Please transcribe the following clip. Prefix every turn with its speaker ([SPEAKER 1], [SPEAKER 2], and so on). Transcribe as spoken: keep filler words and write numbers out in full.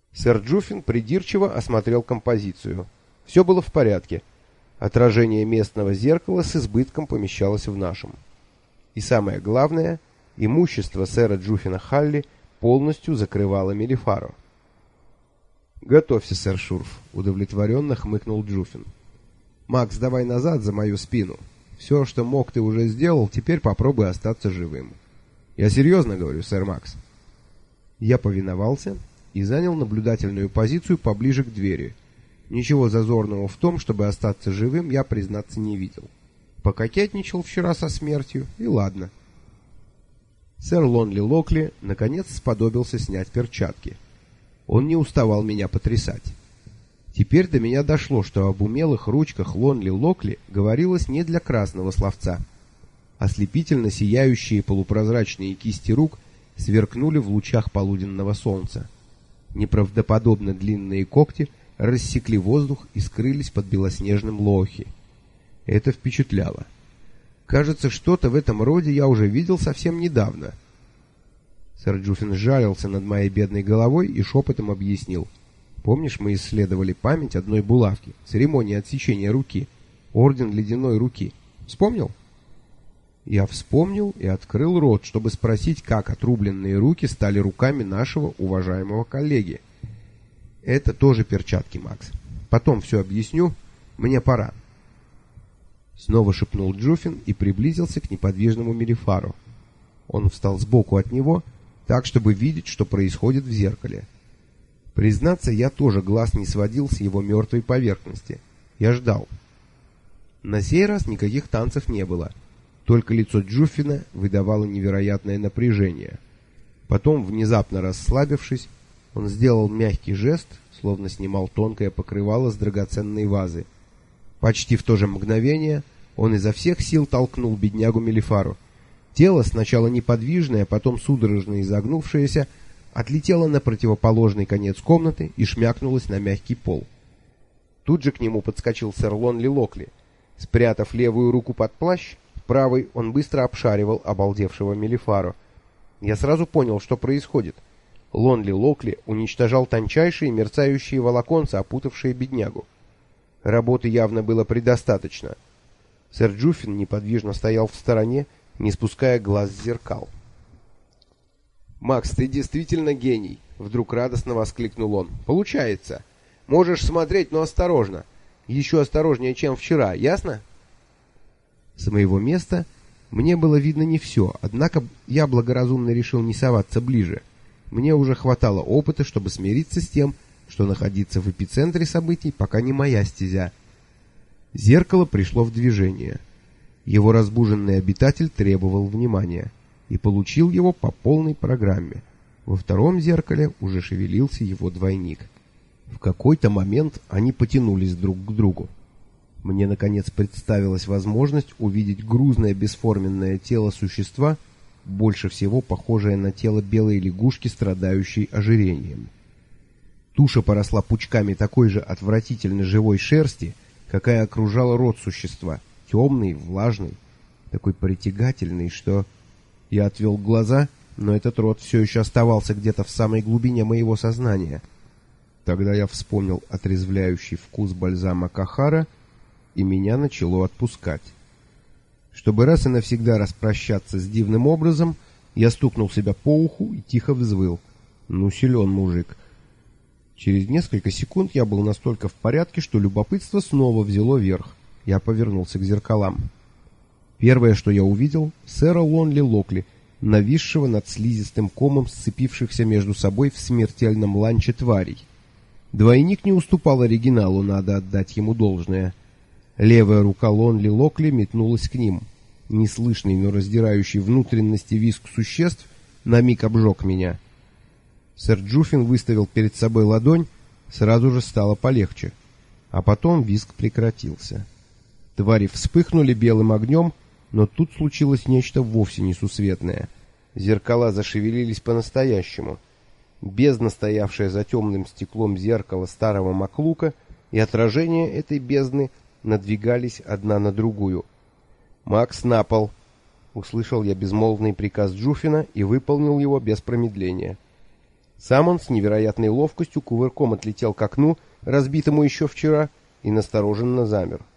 [SPEAKER 1] Сэр Джуффин придирчиво осмотрел композицию. Все было в порядке. Отражение местного зеркала с избытком помещалось в нашем. И самое главное, имущество сэра Джуффина Халли полностью закрывало Мелифаро. «Готовься, сэр Шурф», — удовлетворенно хмыкнул Джуффин. «Макс, давай назад за мою спину. Все, что мог, ты уже сделал, теперь попробуй остаться живым». «Я серьезно говорю, сэр Макс». Я повиновался и занял наблюдательную позицию поближе к двери. Ничего зазорного в том, чтобы остаться живым, я, признаться, не видел. Пококетничал вчера со смертью, и ладно. Сэр Лонли Локли наконец сподобился снять перчатки. Он не уставал меня потрясать. Теперь до меня дошло, что об умелых ручках Лонли Локли говорилось не для красного словца. Ослепительно сияющие полупрозрачные кисти рук сверкнули в лучах полуденного солнца. Неправдоподобно длинные когти рассекли воздух и скрылись под белоснежным лохи. Это впечатляло. Кажется, что-то в этом роде я уже видел совсем недавно. Сэр Джуффин сжалился над моей бедной головой и шепотом объяснил. Помнишь, мы исследовали память одной булавки, церемонии отсечения руки, орден ледяной руки. Вспомнил? Я вспомнил и открыл рот, чтобы спросить, как отрубленные руки стали руками нашего уважаемого коллеги. Это тоже перчатки, Макс. Потом все объясню. Мне пора. Снова шепнул Джуффин и приблизился к неподвижному Мелифару. Он встал сбоку от него, так, чтобы видеть, что происходит в зеркале. Признаться, я тоже глаз не сводил с его мертвой поверхности. Я ждал. На сей раз никаких танцев не было. Только лицо Джуффина выдавало невероятное напряжение. Потом, внезапно расслабившись, он сделал мягкий жест, словно снимал тонкое покрывало с драгоценной вазы. Почти в то же мгновение он изо всех сил толкнул беднягу Мелифару. Тело, сначала неподвижное, потом судорожно изогнувшееся, отлетело на противоположный конец комнаты и шмякнулось на мягкий пол. Тут же к нему подскочил сэр Лонли Локли. Спрятав левую руку под плащ, правой он быстро обшаривал обалдевшего Мелифару. Я сразу понял, что происходит. Лонли Локли уничтожал тончайшие мерцающие волоконца, опутавшие беднягу. Работы явно было предостаточно. Сэр Джуффин неподвижно стоял в стороне, не спуская глаз с зеркал. «Макс, ты действительно гений!» — вдруг радостно воскликнул он. «Получается! Можешь смотреть, но осторожно! Еще осторожнее, чем вчера, ясно?» С моего места мне было видно не все, однако я благоразумно решил не соваться ближе. Мне уже хватало опыта, чтобы смириться с тем, что находиться в эпицентре событий пока не моя стезя. Зеркало пришло в движение. Его разбуженный обитатель требовал внимания и получил его по полной программе. Во втором зеркале уже шевелился его двойник. В какой-то момент они потянулись друг к другу. Мне, наконец, представилась возможность увидеть грузное бесформенное тело существа, больше всего похожее на тело белой лягушки, страдающей ожирением. Туша поросла пучками такой же отвратительно живой шерсти, какая окружала рот существа, темный, влажный, такой притягательный, что... Я отвел глаза, но этот рот все еще оставался где-то в самой глубине моего сознания. Тогда я вспомнил отрезвляющий вкус бальзама Кахара, и меня начало отпускать. Чтобы раз и навсегда распрощаться с дивным образом, я стукнул себя по уху и тихо взвыл. Ну, силен мужик. Через несколько секунд я был настолько в порядке, что любопытство снова взяло верх. Я повернулся к зеркалам. Первое, что я увидел, сэра Лонли Локли, нависшего над слизистым комом сцепившихся между собой в смертельном ланче тварей. Двойник не уступал оригиналу, надо отдать ему должное. Левая рука Лонли Локли метнулась к ним. Неслышный, но раздирающий внутренности визг существ на миг обжег меня. Сэр Джуффин выставил перед собой ладонь, сразу же стало полегче. А потом визг прекратился. Твари вспыхнули белым огнем, но тут случилось нечто вовсе несусветное. Зеркала зашевелились по-настоящему. Бездна, стоявшая за темным стеклом зеркала старого Маклука, и отражения этой бездны надвигались одна на другую. «Макс, на пол!» Услышал я безмолвный приказ Джуффина и выполнил его без промедления. Сам он с невероятной ловкостью кувырком отлетел к окну, разбитому еще вчера, и настороженно замер.